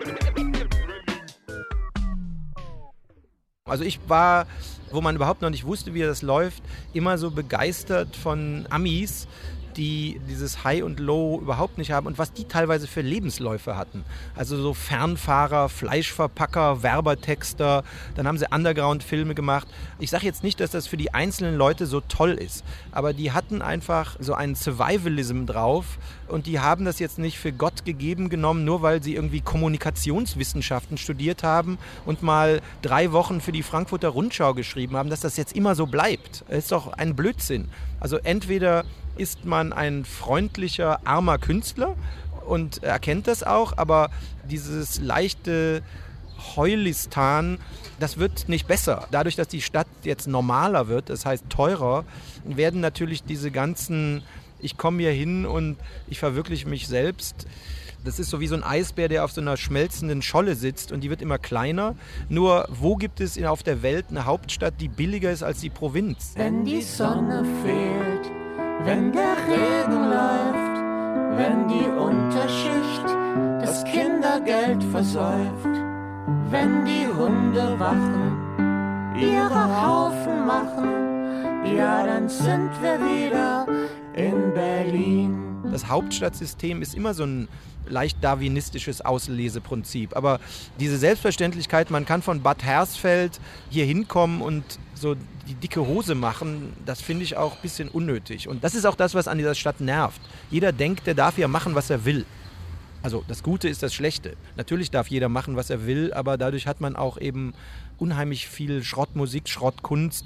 Also ich war, wo man überhaupt noch nicht wusste, wie das läuft, immer so begeistert von Amis, die dieses High und Low überhaupt nicht haben und was die teilweise für Lebensläufe hatten. Also so Fernfahrer, Fleischverpacker, Werbetexter, dann haben sie Underground-Filme gemacht. Ich sage jetzt nicht, dass das für die einzelnen Leute so toll ist, aber die hatten einfach so einen Survivalism drauf und die haben das jetzt nicht für Gott gegeben genommen, nur weil sie irgendwie Kommunikationswissenschaften studiert haben und mal 3 Wochen für die Frankfurter Rundschau geschrieben haben, dass das jetzt immer so bleibt. Das ist doch ein Blödsinn. Also entweder ist man ein freundlicher, armer Künstler und erkennt das auch, aber dieses leichte Heulistan, das wird nicht besser. Dadurch, dass die Stadt jetzt normaler wird, das heißt teurer, werden natürlich diese ganzen, ich komme hier hin und ich verwirkliche mich selbst. Das ist so wie so ein Eisbär, der auf so einer schmelzenden Scholle sitzt und die wird immer kleiner. Nur wo gibt es auf der Welt eine Hauptstadt, die billiger ist als die Provinz? Wenn die Sonne fehlt, wenn der Regen läuft, wenn die Unterschicht das Kindergeld versäuft, wenn die Hunde wachen, ihre Haufen machen, ja, dann sind wir wieder in Berlin. Das Hauptstadtsystem ist immer so ein leicht darwinistisches Ausleseprinzip. Aber diese Selbstverständlichkeit, man kann von Bad Hersfeld hier hinkommen und so die dicke Hose machen, das finde ich auch ein bisschen unnötig. Und das ist auch das, was an dieser Stadt nervt. Jeder denkt, der darf ja machen, was er will. Also das Gute ist das Schlechte. Natürlich darf jeder machen, was er will, aber dadurch hat man auch eben unheimlich viel Schrottmusik, Schrottkunst.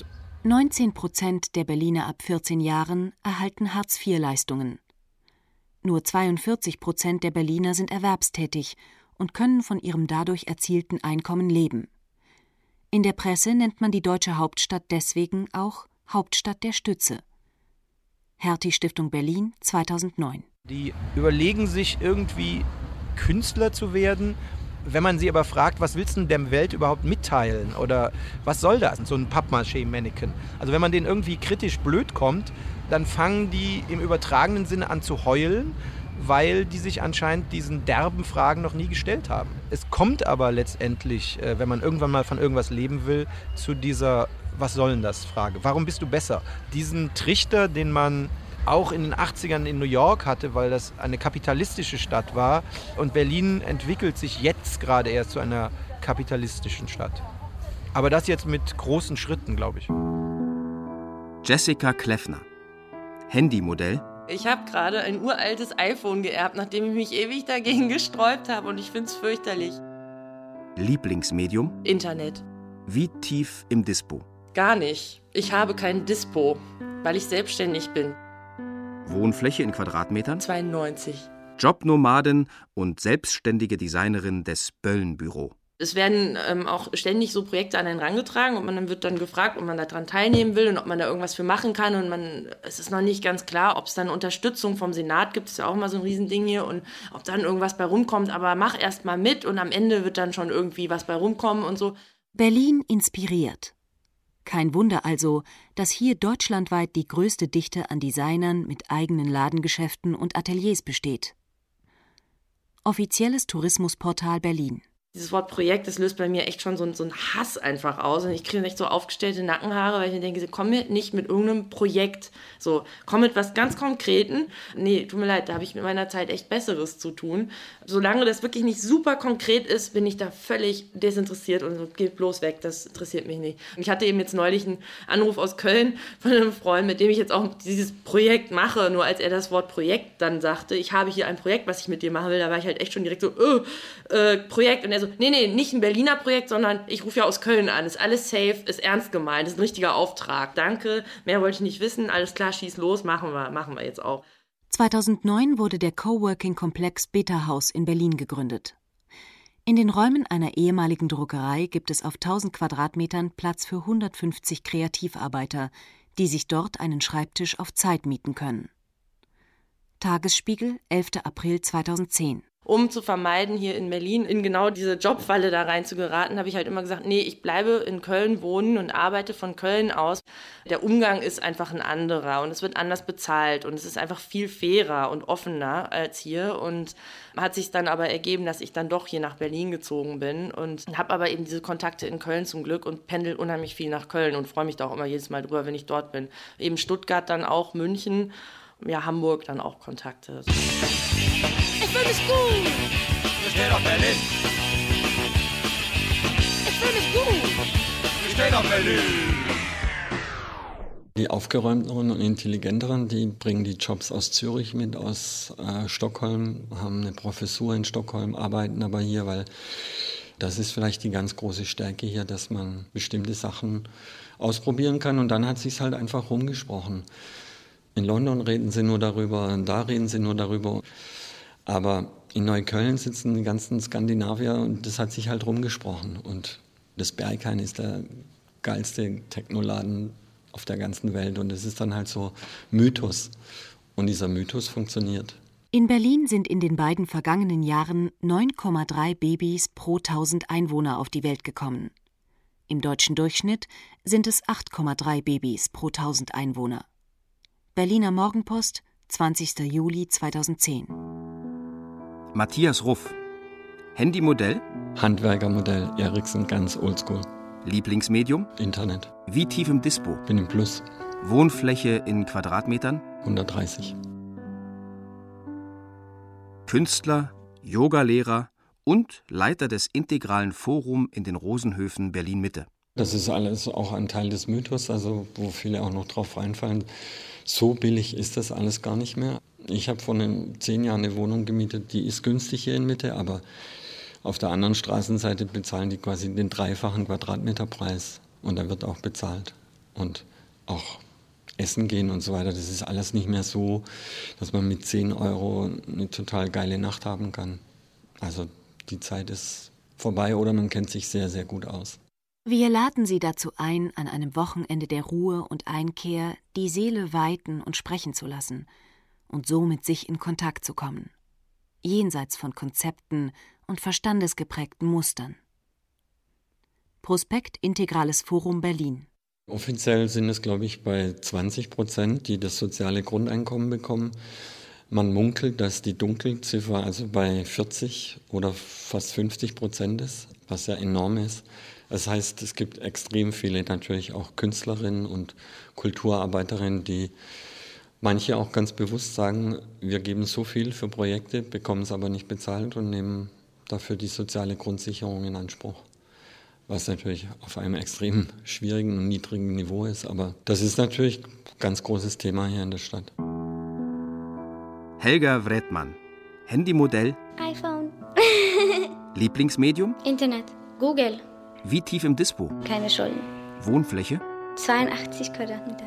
19% der Berliner ab 14 Jahren erhalten Hartz-IV-Leistungen. Nur 42% der Berliner sind erwerbstätig und können von ihrem dadurch erzielten Einkommen leben. In der Presse nennt man die deutsche Hauptstadt deswegen auch Hauptstadt der Stütze. Hertie-Stiftung Berlin, 2009. Die überlegen sich irgendwie Künstler zu werden. Wenn man sie aber fragt, was willst du denn der Welt überhaupt mitteilen oder was soll das, so ein Pappmaché-Mannequin? Also wenn man denen irgendwie kritisch blöd kommt, dann fangen die im übertragenen Sinne an zu heulen, weil die sich anscheinend diesen derben Fragen noch nie gestellt haben. Es kommt aber letztendlich, wenn man irgendwann mal von irgendwas leben will, zu dieser Was soll denn das? Frage. Warum bist du besser? Diesen Trichter, den man auch in den 80ern in New York hatte, weil das eine kapitalistische Stadt war. Und Berlin entwickelt sich jetzt gerade erst zu einer kapitalistischen Stadt. Aber das jetzt mit großen Schritten, glaube ich. Jessica Kleffner. Handymodell. Ich habe gerade ein uraltes iPhone geerbt, nachdem ich mich ewig dagegen gesträubt habe und ich finde es fürchterlich. Lieblingsmedium? Internet. Wie tief im Dispo? Gar nicht. Ich habe kein Dispo, weil ich selbstständig bin. Wohnfläche in Quadratmetern? 92. Jobnomadin und selbstständige Designerin des Bölln-Büro. Es werden auch ständig so Projekte an einen rangetragen und man wird dann gefragt, ob man daran teilnehmen will und ob man da irgendwas für machen kann. Und es ist noch nicht ganz klar, ob es dann Unterstützung vom Senat gibt. Das ist ja auch immer so ein Riesending hier. Und ob dann irgendwas bei rumkommt. Aber mach erst mal mit und am Ende wird dann schon irgendwie was bei rumkommen und so. Berlin inspiriert. Kein Wunder also, dass hier deutschlandweit die größte Dichte an Designern mit eigenen Ladengeschäften und Ateliers besteht. Offizielles Tourismusportal Berlin. Dieses Wort Projekt, das löst bei mir echt schon so einen Hass einfach aus. Und ich kriege echt so aufgestellte Nackenhaare, weil ich mir denke, komm mir nicht mit irgendeinem Projekt. So, komm mit was ganz Konkreten. Nee, tut mir leid, da habe ich mit meiner Zeit echt Besseres zu tun. Solange das wirklich nicht super konkret ist, bin ich da völlig desinteressiert und so, geht bloß weg, das interessiert mich nicht. Ich hatte eben jetzt neulich einen Anruf aus Köln von einem Freund, mit dem ich jetzt auch dieses Projekt mache. Nur als er das Wort Projekt dann sagte, ich habe hier ein Projekt, was ich mit dir machen will, da war ich halt echt schon direkt so, Projekt. Und er so, nee, nicht ein Berliner Projekt, sondern ich rufe ja aus Köln an. Ist alles safe, ist ernst gemeint, ist ein richtiger Auftrag. Danke, mehr wollte ich nicht wissen. Alles klar, schieß los, machen wir jetzt auch. 2009 wurde der Coworking-Komplex Beta Haus in Berlin gegründet. In den Räumen einer ehemaligen Druckerei gibt es auf 1000 Quadratmetern Platz für 150 Kreativarbeiter, die sich dort einen Schreibtisch auf Zeit mieten können. Tagesspiegel, 11. April 2010. Um zu vermeiden, hier in Berlin in genau diese Jobfalle da rein zu geraten, habe ich halt immer gesagt, nee, ich bleibe in Köln wohnen und arbeite von Köln aus. Der Umgang ist einfach ein anderer und es wird anders bezahlt und es ist einfach viel fairer und offener als hier. Und hat sich dann aber ergeben, dass ich dann doch hier nach Berlin gezogen bin und habe aber eben diese Kontakte in Köln zum Glück und pendel unheimlich viel nach Köln und freue mich da auch immer jedes Mal drüber, wenn ich dort bin. Eben Stuttgart dann auch, München, ja, Hamburg dann auch Kontakte. Ich fühl mich gut. Wir stehen auf Berlin. Ich fühl mich gut. Wir stehen auf Berlin. Die aufgeräumteren und intelligenteren, die bringen die Jobs aus Zürich mit, aus Stockholm, haben eine Professur in Stockholm, arbeiten aber hier, weil das ist vielleicht die ganz große Stärke hier, dass man bestimmte Sachen ausprobieren kann und dann hat sich's halt einfach rumgesprochen. In London reden sie nur darüber, da reden sie nur darüber. Aber in Neukölln sitzen die ganzen Skandinavier und das hat sich halt rumgesprochen. Und das Berghain ist der geilste Technoladen auf der ganzen Welt. Und das ist dann halt so Mythos. Und dieser Mythos funktioniert. In Berlin sind in den beiden vergangenen Jahren 9,3 Babys pro 1000 Einwohner auf die Welt gekommen. Im deutschen Durchschnitt sind es 8,3 Babys pro 1000 Einwohner. Berliner Morgenpost, 20. Juli 2010. Matthias Ruff. Handymodell? Handwerkermodell, Ericsson, ganz oldschool. Lieblingsmedium? Internet. Wie tief im Dispo? Bin im Plus. Wohnfläche in Quadratmetern? 130. Künstler, Yogalehrer und Leiter des Integralen Forum in den Rosenhöfen Berlin-Mitte. Das ist alles auch ein Teil des Mythos, also wo viele auch noch drauf reinfallen. So billig ist das alles gar nicht mehr. Ich habe vor 10 Jahren eine Wohnung gemietet, die ist günstig hier in Mitte, aber auf der anderen Straßenseite bezahlen die quasi den 3-fachen Quadratmeterpreis. Und da wird auch bezahlt. Und auch essen gehen und so weiter, das ist alles nicht mehr so, dass man mit 10 € eine total geile Nacht haben kann. Also die Zeit ist vorbei oder man kennt sich sehr, sehr gut aus. Wir laden Sie dazu ein, an einem Wochenende der Ruhe und Einkehr die Seele weiten und sprechen zu lassen und so mit sich in Kontakt zu kommen, jenseits von Konzepten und verstandesgeprägten Mustern. Prospekt Integrales Forum Berlin. Offiziell sind es, glaube ich, bei 20%, die das soziale Grundeinkommen bekommen. Man munkelt, dass die Dunkelziffer also bei 40 oder fast 50% ist, was ja enorm ist. Das heißt, es gibt extrem viele natürlich auch Künstlerinnen und Kulturarbeiterinnen, die manche auch ganz bewusst sagen, wir geben so viel für Projekte, bekommen es aber nicht bezahlt und nehmen dafür die soziale Grundsicherung in Anspruch. Was natürlich auf einem extrem schwierigen und niedrigen Niveau ist, aber das ist natürlich ein ganz großes Thema hier in der Stadt. Helga Wredmann. Handymodell? iPhone. Lieblingsmedium? Internet. Google. Wie tief im Dispo? Keine Schulden. Wohnfläche? 82 Quadratmeter.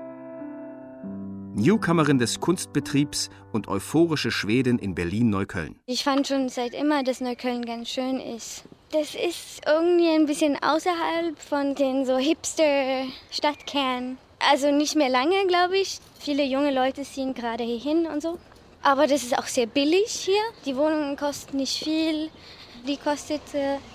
Newcomerin des Kunstbetriebs und euphorische Schwedin in Berlin-Neukölln. Ich fand schon seit immer, dass Neukölln ganz schön ist. Das ist irgendwie ein bisschen außerhalb von den so Hipster-Stadtkernen. Also nicht mehr lange, glaube ich. Viele junge Leute ziehen gerade hier hin und so. Aber das ist auch sehr billig hier. Die Wohnungen kosten nicht viel. Die kostet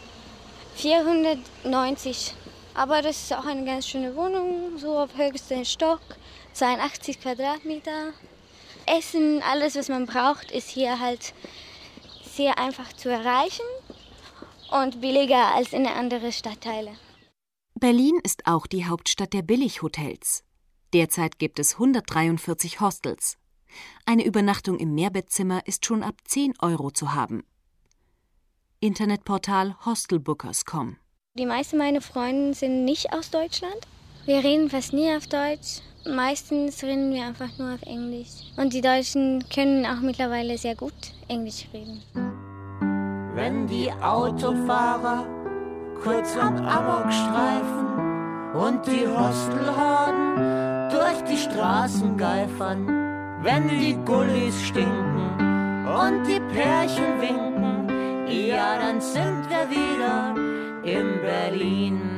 490. Aber das ist auch eine ganz schöne Wohnung, so auf höchstem Stock. 82 Quadratmeter. Essen, alles, was man braucht, ist hier halt sehr einfach zu erreichen. und billiger als in anderen Stadtteilen. Berlin ist auch die Hauptstadt der Billighotels. Derzeit gibt es 143 Hostels. Eine Übernachtung im Mehrbettzimmer ist schon ab 10 € zu haben. Internetportal hostelbookers.com. Die meisten meiner Freunde sind nicht aus Deutschland. Wir reden fast nie auf Deutsch. Meistens reden wir einfach nur auf Englisch. Und die Deutschen können auch mittlerweile sehr gut Englisch reden. Wenn die Autofahrer kurz am Amok streifen und die Hostelhorden durch die Straßen geifern, wenn die Gullis stinken und die Pärchen winken, ja, dann sind wir wieder in Berlin.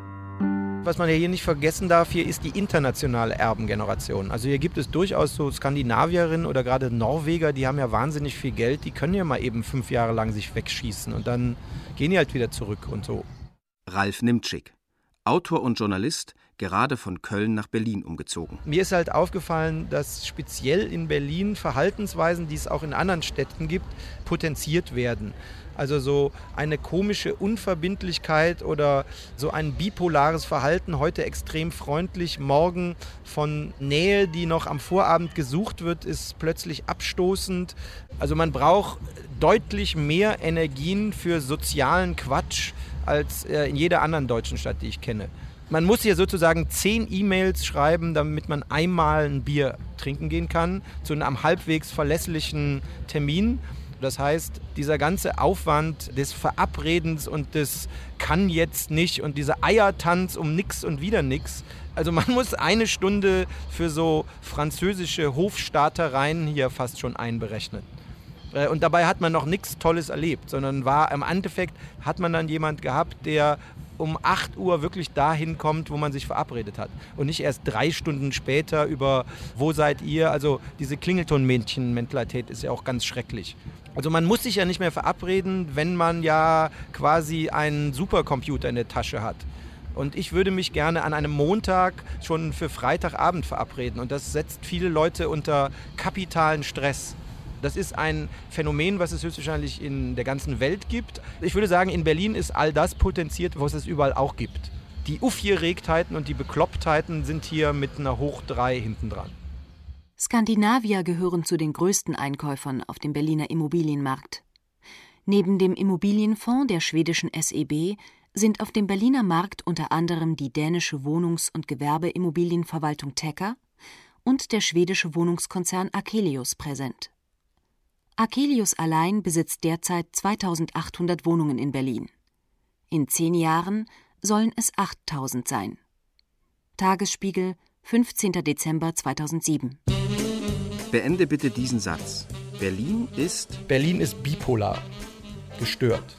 Was man ja hier nicht vergessen darf, hier ist die internationale Erbengeneration. Also hier gibt es durchaus so Skandinavierinnen oder gerade Norweger, die haben ja wahnsinnig viel Geld, die können ja mal eben 5 Jahre lang sich wegschießen und dann gehen die halt wieder zurück und so. Ralf Nimtschik, Autor und Journalist, gerade von Köln nach Berlin umgezogen. Mir ist halt aufgefallen, dass speziell in Berlin Verhaltensweisen, die es auch in anderen Städten gibt, potenziert werden. Also so eine komische Unverbindlichkeit oder so ein bipolares Verhalten, heute extrem freundlich, morgen von Nähe, die noch am Vorabend gesucht wird, ist plötzlich abstoßend. Also man braucht deutlich mehr Energien für sozialen Quatsch als in jeder anderen deutschen Stadt, die ich kenne. Man muss hier sozusagen 10 E-Mails schreiben, damit man einmal ein Bier trinken gehen kann, zu einem halbwegs verlässlichen Termin. Das heißt, dieser ganze Aufwand des Verabredens und des kann jetzt nicht und dieser Eiertanz um nix und wieder nix. Also man muss 1 Stunde für so französische Hofstaatereien hier fast schon einberechnen. Und dabei hat man noch nichts Tolles erlebt, sondern im Endeffekt hat man dann jemand gehabt, der um 8 Uhr wirklich dahin kommt, wo man sich verabredet hat. Und nicht erst 3 Stunden später über, wo seid ihr? Also diese Klingeltonmännchen-Mentalität ist ja auch ganz schrecklich. Also man muss sich ja nicht mehr verabreden, wenn man ja quasi einen Supercomputer in der Tasche hat. Und ich würde mich gerne an einem Montag schon für Freitagabend verabreden. Und das setzt viele Leute unter kapitalen Stress. Das ist ein Phänomen, was es höchstwahrscheinlich in der ganzen Welt gibt. Ich würde sagen, in Berlin ist all das potenziert, was es überall auch gibt. Die Aufgeregtheiten und die Beklopptheiten sind hier mit einer Hoch 3 hinten dran. Skandinavier gehören zu den größten Einkäufern auf dem Berliner Immobilienmarkt. Neben dem Immobilienfonds der schwedischen SEB sind auf dem Berliner Markt unter anderem die dänische Wohnungs- und Gewerbeimmobilienverwaltung Tecker und der schwedische Wohnungskonzern Akelius präsent. Akelius allein besitzt derzeit 2800 Wohnungen in Berlin. In 10 Jahren sollen es 8000 sein. Tagesspiegel, 15. Dezember 2007. Beende bitte diesen Satz. Berlin ist bipolar. Gestört.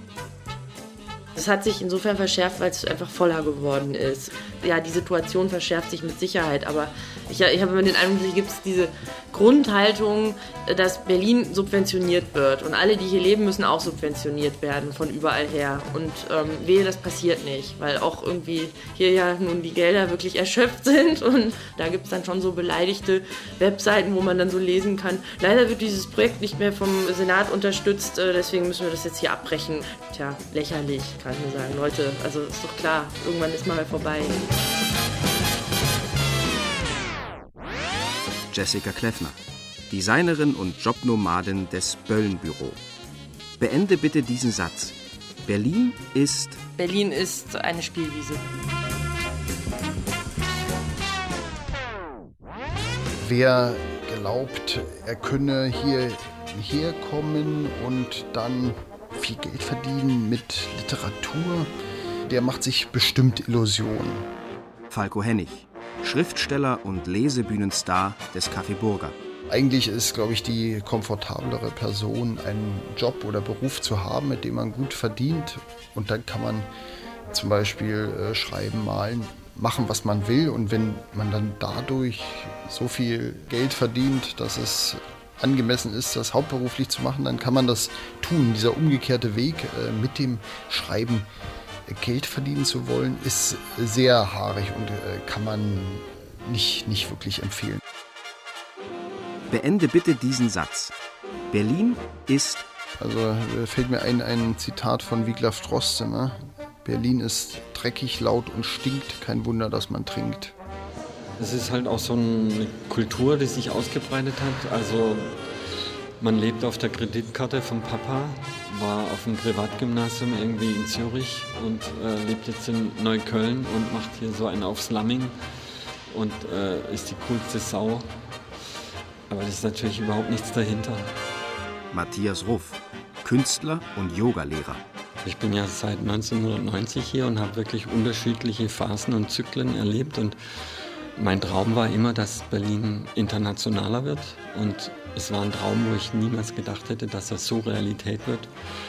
Das hat sich insofern verschärft, weil es einfach voller geworden ist. Ja, die Situation verschärft sich mit Sicherheit, aber ich habe immer den Eindruck, hier gibt es diese Grundhaltung, dass Berlin subventioniert wird und alle, die hier leben, müssen auch subventioniert werden von überall her. Und wehe, das passiert nicht, weil auch irgendwie hier ja nun die Gelder wirklich erschöpft sind und da gibt es dann schon so beleidigte Webseiten, wo man dann so lesen kann, leider wird dieses Projekt nicht mehr vom Senat unterstützt, deswegen müssen wir das jetzt hier abbrechen. Tja, lächerlich, kann ich nur sagen. Leute, also ist doch klar, irgendwann ist mal vorbei. Jessica Kleffner, Designerin und Jobnomadin des Bölln-Büro. Beende bitte diesen Satz. Berlin ist eine Spielwiese. Wer glaubt, er könne hierher kommen und dann viel Geld verdienen mit Literatur, der macht sich bestimmt Illusionen. Falco Hennig, Schriftsteller und Lesebühnenstar des Café Burger. Eigentlich ist, glaube ich, die komfortablere Person, einen Job oder Beruf zu haben, mit dem man gut verdient. Und dann kann man zum Beispiel schreiben, malen, machen, was man will. Und wenn man dann dadurch so viel Geld verdient, dass es angemessen ist, das hauptberuflich zu machen, dann kann man das tun. Dieser umgekehrte Weg mit dem Schreiben Geld verdienen zu wollen, ist sehr haarig und kann man nicht wirklich empfehlen. Beende bitte diesen Satz. Berlin ist Also fällt mir ein Zitat von Wiglaf Droste, ne? Berlin ist dreckig, laut und stinkt, kein Wunder, dass man trinkt. Es ist halt auch so eine Kultur, die sich ausgebreitet hat. Also man lebt auf der Kreditkarte vom Papa, war auf dem Privatgymnasium irgendwie in Zürich und lebt jetzt in Neukölln und macht hier so einen auf Slumming und ist die coolste Sau. Aber das ist natürlich überhaupt nichts dahinter. Matthias Ruff, Künstler und Yogalehrer. Ich bin ja seit 1990 hier und habe wirklich unterschiedliche Phasen und Zyklen erlebt. Und mein Traum war immer, dass Berlin internationaler wird. Und es war ein Traum, wo ich niemals gedacht hätte, dass das so Realität wird.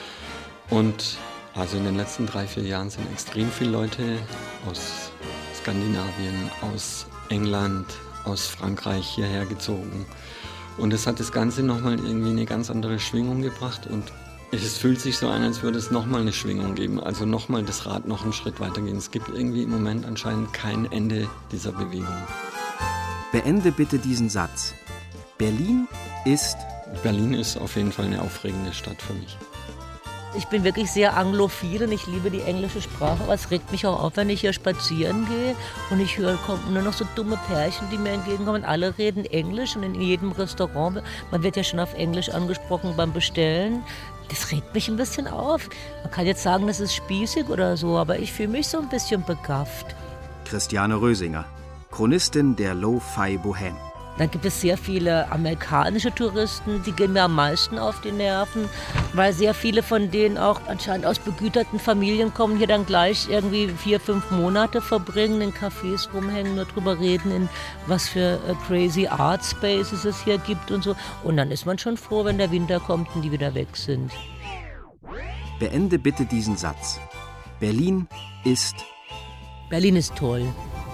Und also in den letzten 3-4 Jahren sind extrem viele Leute aus Skandinavien, aus England, aus Frankreich hierher gezogen. Und es hat das Ganze nochmal irgendwie eine ganz andere Schwingung gebracht. Und es fühlt sich so an, als würde es nochmal eine Schwingung geben. Also nochmal das Rad noch einen Schritt weitergehen. Es gibt irgendwie im Moment anscheinend kein Ende dieser Bewegung. Beende bitte diesen Satz. Berlin ist auf jeden Fall eine aufregende Stadt für mich. Ich bin wirklich sehr anglophil und ich liebe die englische Sprache, aber es regt mich auch auf, wenn ich hier spazieren gehe und ich höre, kommen nur noch so dumme Pärchen, die mir entgegenkommen. Alle reden Englisch und in jedem Restaurant, man wird ja schon auf Englisch angesprochen beim Bestellen. Das regt mich ein bisschen auf. Man kann jetzt sagen, das ist spießig oder so, aber ich fühle mich so ein bisschen begafft. Christiane Rösinger, Chronistin der Lo-Fi Bohème. Dann gibt es sehr viele amerikanische Touristen, die gehen mir am meisten auf die Nerven, weil sehr viele von denen auch anscheinend aus begüterten Familien kommen, hier dann gleich irgendwie 4-5 Monate verbringen, in Cafés rumhängen, nur drüber reden, in was für crazy Art Spaces es hier gibt und so. Und dann ist man schon froh, wenn der Winter kommt und die wieder weg sind. Beende bitte diesen Satz. Berlin ist toll.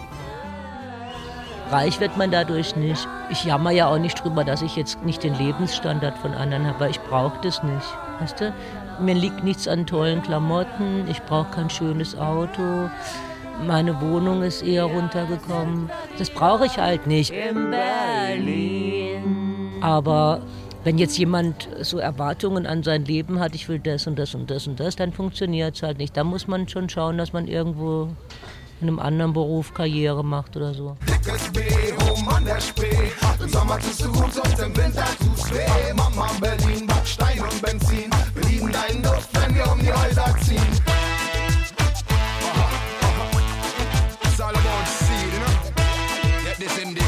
Reich wird man dadurch nicht. Ich jammer ja auch nicht drüber, dass ich jetzt nicht den Lebensstandard von anderen habe, aber ich brauche das nicht. Weißt du? Mir liegt nichts an tollen Klamotten, ich brauche kein schönes Auto, meine Wohnung ist eher runtergekommen. Das brauche ich halt nicht. In Berlin. Aber wenn jetzt jemand so Erwartungen an sein Leben hat, ich will das und das und das und das, dann funktioniert es halt nicht. Da muss man schon schauen, dass man irgendwo in einem anderen Beruf Karriere macht oder so. Dickes BH an der Spree. Im Sommer tust du gut und im Winter tust weh. Mama Berlin, Backstein und Benzin. Wir lieben deinen Duft, wenn wir um die Häuser ziehen. It's all about seed, you know? Get this indeed.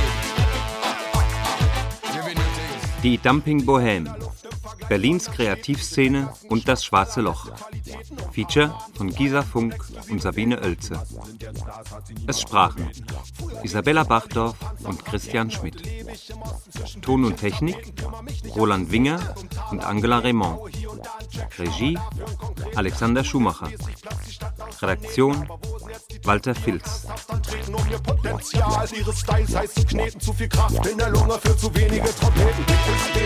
Die Dumping Bohème. Berlins Kreativszene und das Schwarze Loch. Feature von Gisa Funk und Sabine Oelze. Es sprachen Isabella Bachdorf und Christian Schmidt. Ton und Technik Roland Winger und Angela Raymond. Regie Alexander Schumacher. Redaktion Walter Filz. Um ihr Potenzial ihres Styles heißt zu kneten, zu viel Kraft in der Lunge für zu wenige Trompeten.